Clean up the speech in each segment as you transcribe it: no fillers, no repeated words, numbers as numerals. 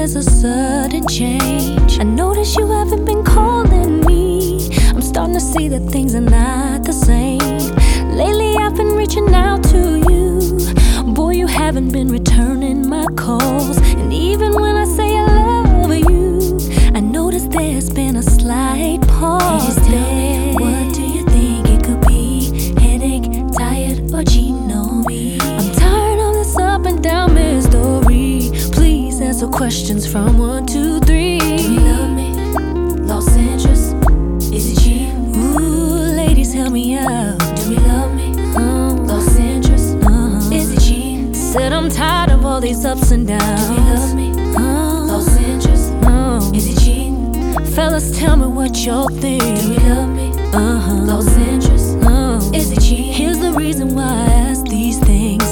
there's a sudden change. I notice you haven't been calling me. I'm starting to see that things are not the same. Lately I've been reaching out to you. Boy, you haven't been returning my calls. And even when I say I love you, I notice there's been a slight pause. Please tell me, what do you think it could be? Headache, tired, or cheating on me? I'm tired of this up and down mystery. Please answer questions from 1 to 3. Do you love me? Lost interest? Is it cheating? Ooh, ladies, help me out. Do we love me? Lost interest? Is it cheating? Said I'm tired of all these ups and downs. Do we love me? Lost interest? Is it cheating? Fellas, tell me what y'all think. Do we love me? Lost interest? Is it cheating? Here's the reason why I ask these things.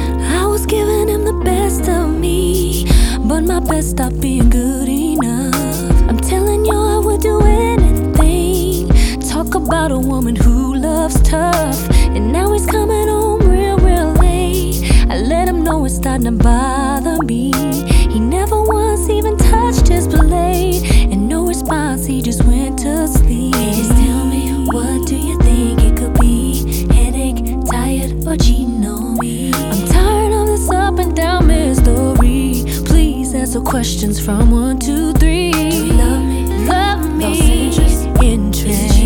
I was giving him the best of me, but my best stopped being good enough. I'm telling you I would do anything. Talk about a woman who loves tough, and now he's coming home real late. I let him know it's starting to bother me. He never once even touched his plate, and no response, he just went to sleep. Please tell me, what do you think it could be? Headache, tired, or cheating on me? I'm tired of this up and down mystery. Please answer questions from 1 to 3. Do you love me? Love me. Lost interest? Interest.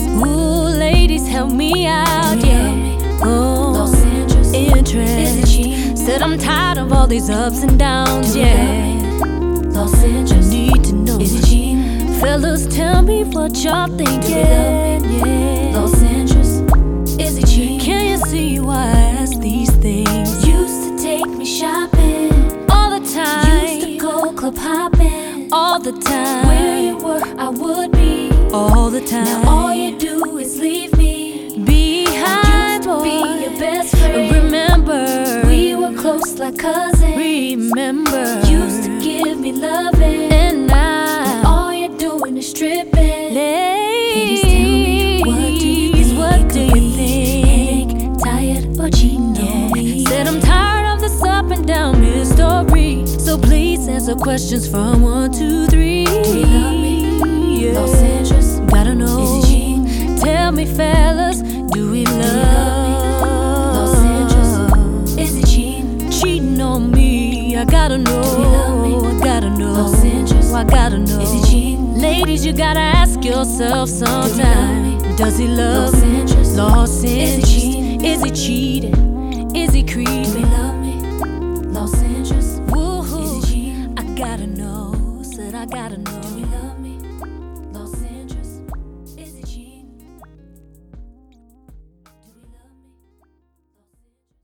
Ooh, ladies, help me out. Do you love me? Oh, Lost interest? interest. Is it cheating? Said I'm tired of all these ups and downs. Do you love me? Lost interest? Need to know. Is it cheating? Fellas, tell me what y'all think. Do you love me? Lost interest? Is it cheating? Can you see why I ask these things? Used to take me shopping All the time. Used to go club hopping All the time. Where you were, I would be. All the time. Now all you do is leave me behind, Used to be boy. your best friend. Remember, We were close like cousins. remember. Used to give me loving, and now all you're doing is stripping. ladies, Tell me, what do you think? what it do could you be? think? Headache, tired, or cheating on me? Said I'm tired of this up and down mystery. So please answer questions from 1 to 3. Do you love me? Yeah. Lost interest? Gotta know. Is it cheating? Tell me, fellas, do we love? Lost interest? Is it cheating? Cheating on me? I gotta know. Do you love me? I gotta know. Lost interest? I gotta know. Is it cheating? Ladies, you gotta ask yourself sometime. me? Does he love Lost me? interest? Lost Is it interest? cheating? Is he cheating? Is he creeping? Do we love me?